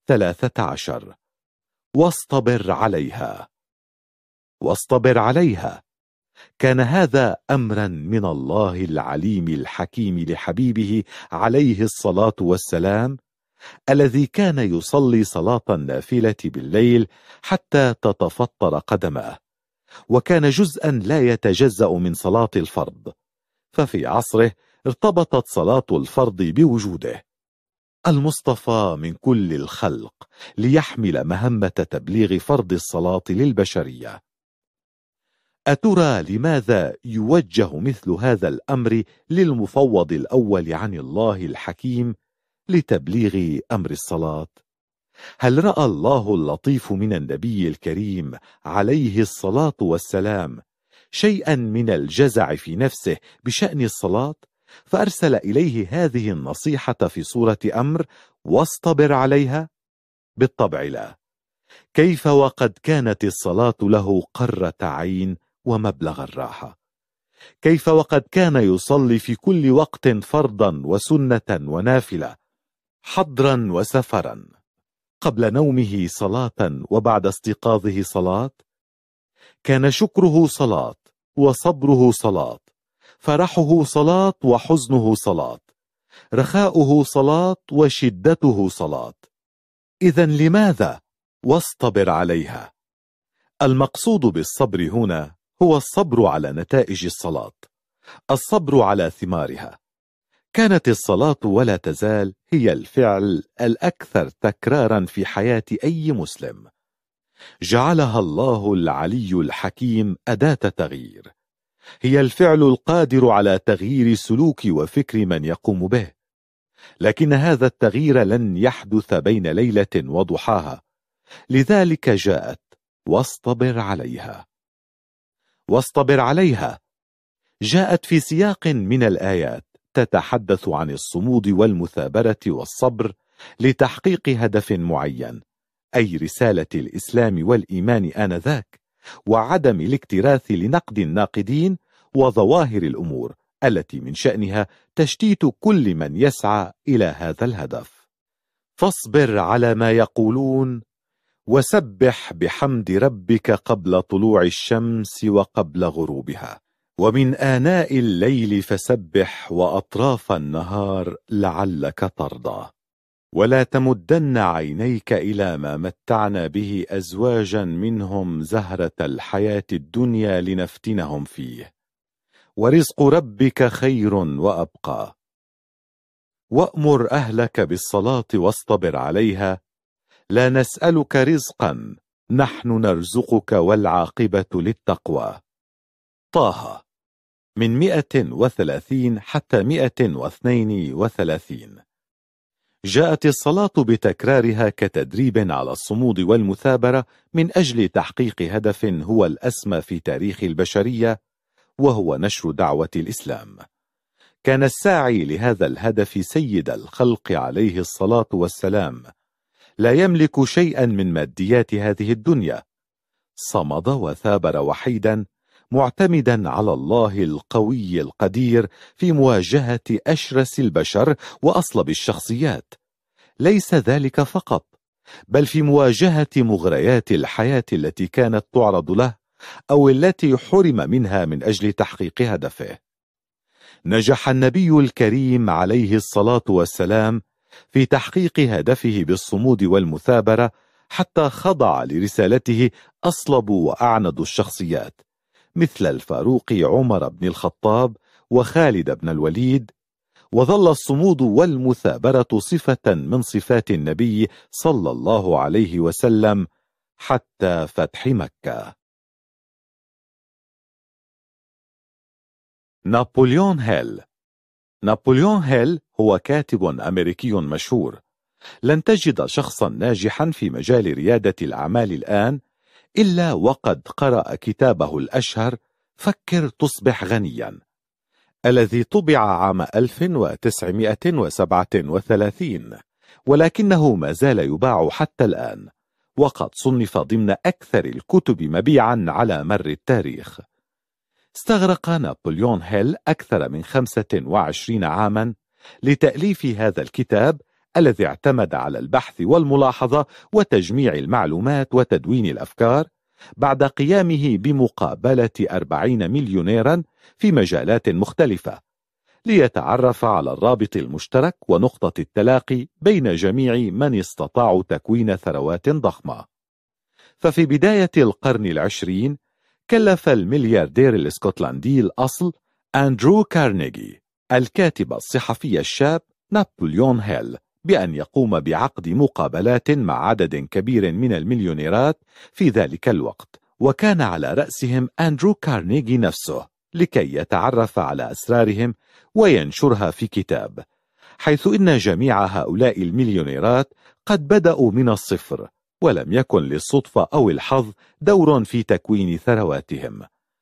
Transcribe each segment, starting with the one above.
13. واصطبر عليها. واصطبر عليها، كان هذا أمرا من الله العليم الحكيم لحبيبه عليه الصلاة والسلام، الذي كان يصلي صلاة النافلة بالليل حتى تتفطر قدماه، وكان جزءا لا يتجزأ من صلاة الفرض، ففي عصره ارتبطت صلاة الفرض بوجوده. المصطفى من كل الخلق ليحمل مهمة تبليغ فرض الصلاة للبشرية. أترى لماذا يوجه مثل هذا الأمر للمفوض الأول عن الله الحكيم لتبليغ أمر الصلاة؟ هل رأى الله اللطيف من النبي الكريم عليه الصلاة والسلام شيئا من الجزع في نفسه بشأن الصلاة فأرسل إليه هذه النصيحة في صورة أمر واصطبر عليها؟ بالطبع لا. كيف وقد كانت الصلاة له قرة عين ومبلغ الراحة؟ كيف وقد كان يصلي في كل وقت فرضا وسنة ونافلة، حضرا وسفرا، قبل نومه صلاة وبعد استيقاظه صلاة؟ كان شكره صلاة وصبره صلاة، فرحه صلاة وحزنه صلاة، رخاؤه صلاة وشدته صلاة. إذن لماذا واصطبر عليها؟ المقصود بالصبر هنا هو الصبر على نتائج الصلاة، الصبر على ثمارها. كانت الصلاة ولا تزال هي الفعل الأكثر تكرارا في حياة أي مسلم. جعلها الله العلي الحكيم أداة تغيير، هي الفعل القادر على تغيير سلوك وفكر من يقوم به. لكن هذا التغيير لن يحدث بين ليلة وضحاها، لذلك جاءت واصطبر عليها. واصطبر عليها جاءت في سياق من الآيات تتحدث عن الصمود والمثابرة والصبر لتحقيق هدف معين، أي رسالة الإسلام والإيمان آنذاك، وعدم الاكتراث لنقد الناقدين وظواهر الأمور التي من شأنها تشتيت كل من يسعى إلى هذا الهدف. فاصبر على ما يقولون وسبح بحمد ربك قبل طلوع الشمس وقبل غروبها، ومن آناء الليل فسبح وأطراف النهار لعلك ترضى. ولا تمدن عينيك إلى ما متعنا به أزواجا منهم زهرة الحياة الدنيا لنفتنهم فيه، ورزق ربك خير وأبقى. وأمر أهلك بالصلاة واصطبر عليها، لا نسألك رزقا نحن نرزقك والعاقبة للتقوى. طه من 130 حتى 132. جاءت الصلاة بتكرارها كتدريب على الصمود والمثابرة من أجل تحقيق هدف هو الأسمى في تاريخ البشرية، وهو نشر دعوة الإسلام. كان الساعي لهذا الهدف سيد الخلق عليه الصلاة والسلام، لا يملك شيئا من ماديات هذه الدنيا، صمد وثابر وحيدا معتمدا على الله القوي القدير في مواجهة أشرس البشر وأصلب الشخصيات. ليس ذلك فقط، بل في مواجهة مغريات الحياة التي كانت تعرض له أو التي حرم منها من أجل تحقيق هدفه. نجح النبي الكريم عليه الصلاة والسلام في تحقيق هدفه بالصمود والمثابرة، حتى خضع لرسالته أصلب وأعند الشخصيات مثل الفاروق عمر بن الخطاب وخالد بن الوليد، وظل الصمود والمثابرة صفة من صفات النبي صلى الله عليه وسلم حتى فتح مكة. نابليون هيل. نابليون هيل هو كاتب أمريكي مشهور. لن تجد شخصا ناجحا في مجال ريادة الأعمال الآن إلا وقد قرأ كتابه الأشهر فكر تصبح غنيا، الذي طبع عام 1937، ولكنه ما زال يباع حتى الآن، وقد صنف ضمن أكثر الكتب مبيعا على مر التاريخ. استغرق نابليون هيل أكثر من 25 عاما لتأليف هذا الكتاب الذي اعتمد على البحث والملاحظة وتجميع المعلومات وتدوين الأفكار، بعد قيامه بمقابلة 40 مليونيرا في مجالات مختلفة ليتعرف على الرابط المشترك ونقطة التلاقي بين جميع من استطاعوا تكوين ثروات ضخمة. ففي بداية القرن العشرين كلف الملياردير الاسكتلندي الأصل أندرو كارنيغي الكاتب الصحفي الشاب نابليون هيل بأن يقوم بعقد مقابلات مع عدد كبير من المليونيرات في ذلك الوقت، وكان على رأسهم أندرو كارنيغي نفسه، لكي يتعرف على أسرارهم وينشرها في كتاب، حيث إن جميع هؤلاء المليونيرات قد بدأوا من الصفر، ولم يكن للصدفة أو الحظ دور في تكوين ثرواتهم.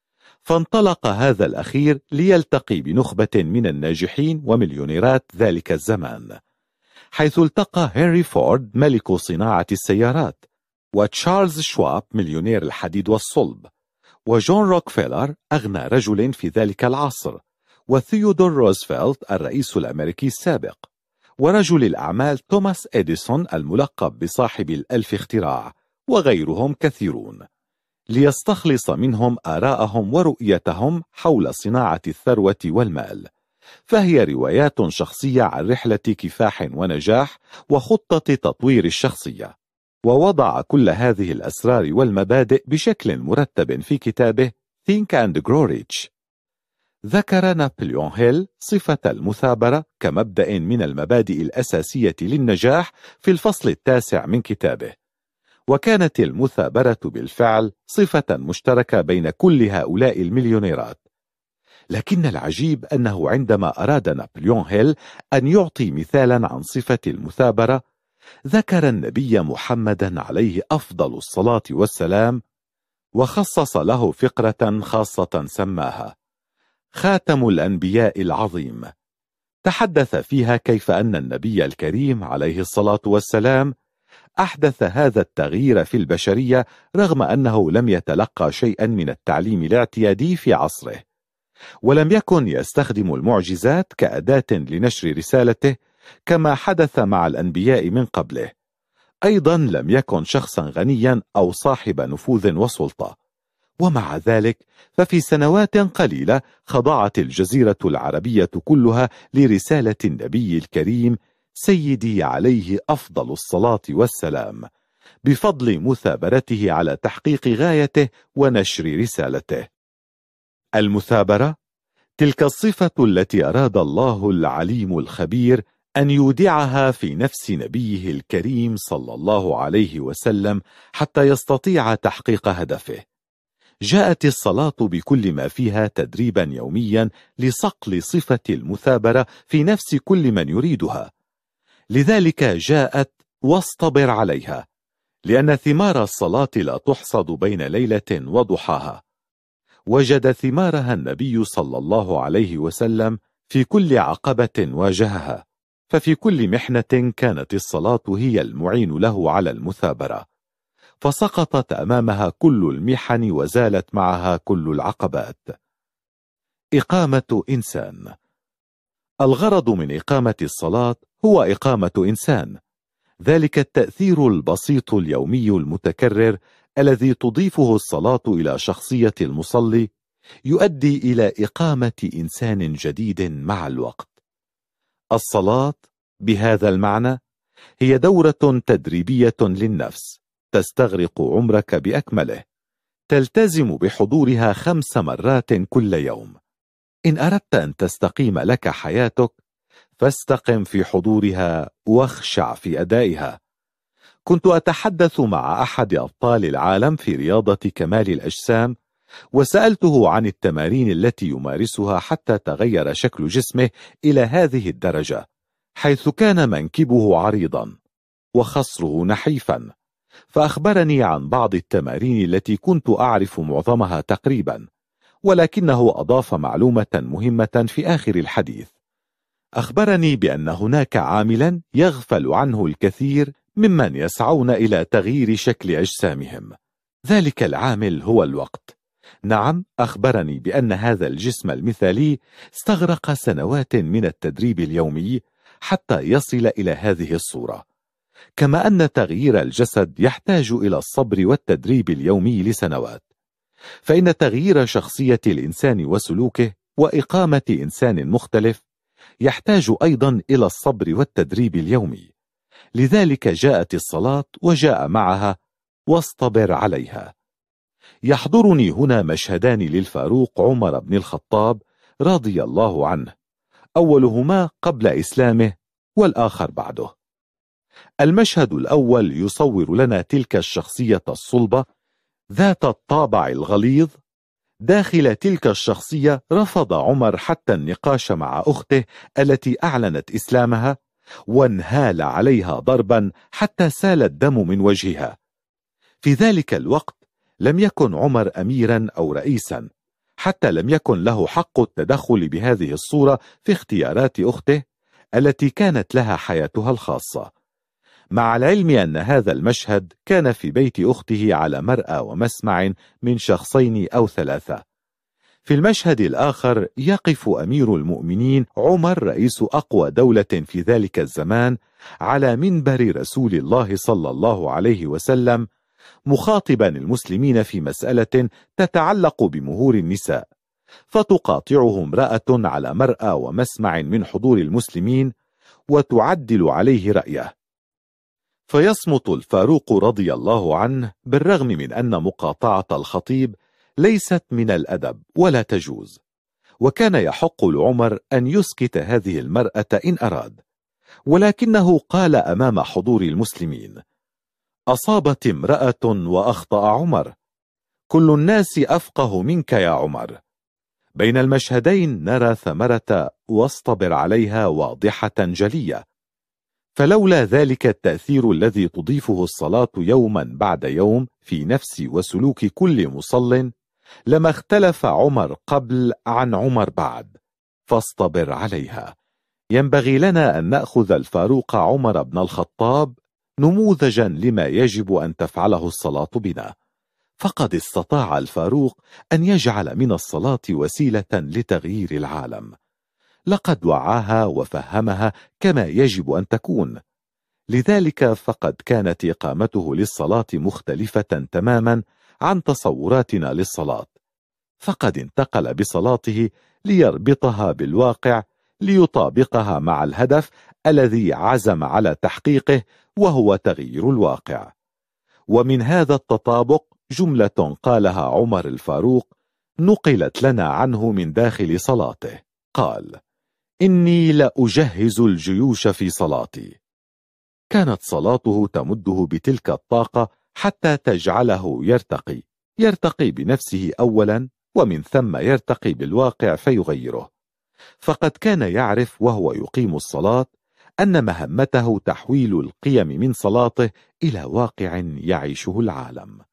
فانطلق هذا الأخير ليلتقي بنخبة من الناجحين ومليونيرات ذلك الزمان، حيث التقى هنري فورد ملك صناعة السيارات، وتشارلز شواب مليونير الحديد والصلب، وجون روكفيلر أغنى رجل في ذلك العصر، وثيودور روزفلت الرئيس الأمريكي السابق، ورجل الأعمال توماس إديسون الملقب بصاحب الألف اختراع، وغيرهم كثيرون، ليستخلص منهم آراءهم ورؤيتهم حول صناعة الثروة والمال. فهي روايات شخصية عن رحلة كفاح ونجاح وخطة تطوير الشخصية، ووضع كل هذه الأسرار والمبادئ بشكل مرتب في كتابه Think and Grow Rich. ذكر نابليون هيل صفة المثابرة كمبدأ من المبادئ الأساسية للنجاح في الفصل 9 من كتابه، وكانت المثابرة بالفعل صفة مشتركة بين كل هؤلاء المليونيرات. لكن العجيب أنه عندما أراد نابليون هيل أن يعطي مثالا عن صفة المثابرة، ذكر النبي محمدا عليه أفضل الصلاة والسلام، وخصص له فقرة خاصة سماها خاتم الأنبياء العظيم، تحدث فيها كيف أن النبي الكريم عليه الصلاة والسلام أحدث هذا التغيير في البشرية رغم أنه لم يتلقى شيئا من التعليم الاعتيادي في عصره، ولم يكن يستخدم المعجزات كأداة لنشر رسالته كما حدث مع الأنبياء من قبله. أيضا لم يكن شخصا غنيا أو صاحب نفوذ وسلطة، ومع ذلك ففي سنوات قليلة خضعت الجزيرة العربية كلها لرسالة النبي الكريم سيدي عليه أفضل الصلاة والسلام، بفضل مثابرته على تحقيق غايته ونشر رسالته. المثابرة تلك الصفة التي أراد الله العليم الخبير أن يودعها في نفس نبيه الكريم صلى الله عليه وسلم حتى يستطيع تحقيق هدفه. جاءت الصلاة بكل ما فيها تدريبا يوميا لصقل صفة المثابرة في نفس كل من يريدها، لذلك جاءت واصطبر عليها، لأن ثمار الصلاة لا تحصد بين ليلة وضحاها. وجد ثمارها النبي صلى الله عليه وسلم في كل عقبة واجهها، ففي كل محنة كانت الصلاة هي المعين له على المثابرة، فسقطت أمامها كل المحن وزالت معها كل العقبات. إقامة إنسان. الغرض من إقامة الصلاة هو إقامة إنسان، ذلك التأثير البسيط اليومي المتكرر الذي تضيفه الصلاة إلى شخصية المصلي يؤدي إلى إقامة إنسان جديد مع الوقت. الصلاة بهذا المعنى هي دورة تدريبية للنفس تستغرق عمرك بأكمله، تلتزم بحضورها 5 مرات كل يوم. إن أردت أن تستقيم لك حياتك فاستقم في حضورها واخشع في أدائها. كنت أتحدث مع أحد أبطال العالم في رياضة كمال الأجسام، وسألته عن التمارين التي يمارسها حتى تغير شكل جسمه إلى هذه الدرجة، حيث كان منكبه عريضا وخصره نحيفا، فأخبرني عن بعض التمارين التي كنت أعرف معظمها تقريبا، ولكنه أضاف معلومة مهمة في آخر الحديث. أخبرني بأن هناك عاملا يغفل عنه الكثير ممن يسعون إلى تغيير شكل أجسامهم، ذلك العامل هو الوقت. نعم، أخبرني بأن هذا الجسم المثالي استغرق سنوات من التدريب اليومي حتى يصل إلى هذه الصورة. كما أن تغيير الجسد يحتاج إلى الصبر والتدريب اليومي لسنوات، فإن تغيير شخصية الإنسان وسلوكه وإقامة إنسان مختلف يحتاج أيضا إلى الصبر والتدريب اليومي. لذلك جاءت الصلاة وجاء معها واصطبر عليها. يحضرني هنا مشهدان للفاروق عمر بن الخطاب رضي الله عنه، أولهما قبل إسلامه والآخر بعده. المشهد الأول يصور لنا تلك الشخصية الصلبة ذات الطابع الغليظ. داخل تلك الشخصية رفض عمر حتى النقاش مع أخته التي أعلنت إسلامها، وانهال عليها ضربا حتى سال الدم من وجهها. في ذلك الوقت لم يكن عمر أميرا أو رئيسا، حتى لم يكن له حق التدخل بهذه الصورة في اختيارات أخته التي كانت لها حياتها الخاصة، مع العلم أن هذا المشهد كان في بيت أخته على مرأى ومسمع من شخصين أو ثلاثة. في المشهد الآخر يقف أمير المؤمنين عمر رئيس أقوى دولة في ذلك الزمان على منبر رسول الله صلى الله عليه وسلم، مخاطبا المسلمين في مسألة تتعلق بمهور النساء، فتقاطعه امرأة على مرأى ومسمع من حضور المسلمين وتعدل عليه رأيه، فيصمت الفاروق رضي الله عنه بالرغم من أن مقاطعة الخطيب ليست من الأدب ولا تجوز، وكان يحق لعمر أن يسكت هذه المرأة إن أراد، ولكنه قال أمام حضور المسلمين: أصابت امرأة وأخطأ عمر، كل الناس أفقه منك يا عمر. بين المشهدين نرى ثمرة واصطبر عليها واضحة جلية، فلولا ذلك التأثير الذي تضيفه الصلاة يوما بعد يوم في نفس وسلوك كل مصل لما اختلف عمر قبل عن عمر بعد، فاصطبر عليها. ينبغي لنا أن نأخذ الفاروق عمر بن الخطاب نموذجا لما يجب أن تفعله الصلاة بنا، فقد استطاع الفاروق أن يجعل من الصلاة وسيلة لتغيير العالم، لقد وعاها وفهمها كما يجب أن تكون. لذلك فقد كانت إقامته للصلاة مختلفة تماما عن تصوراتنا للصلاة، فقد انتقل بصلاته ليربطها بالواقع، ليطابقها مع الهدف الذي عزم على تحقيقه وهو تغيير الواقع. ومن هذا التطابق جملة قالها عمر الفاروق نقلت لنا عنه من داخل صلاته، قال: إني لأجهز الجيوش في صلاتي. كانت صلاته تمده بتلك الطاقة حتى تجعله يرتقي بنفسه أولا، ومن ثم يرتقي بالواقع فيغيره، فقد كان يعرف وهو يقيم الصلاة أن مهمته تحويل القيم من صلاته إلى واقع يعيشه العالم.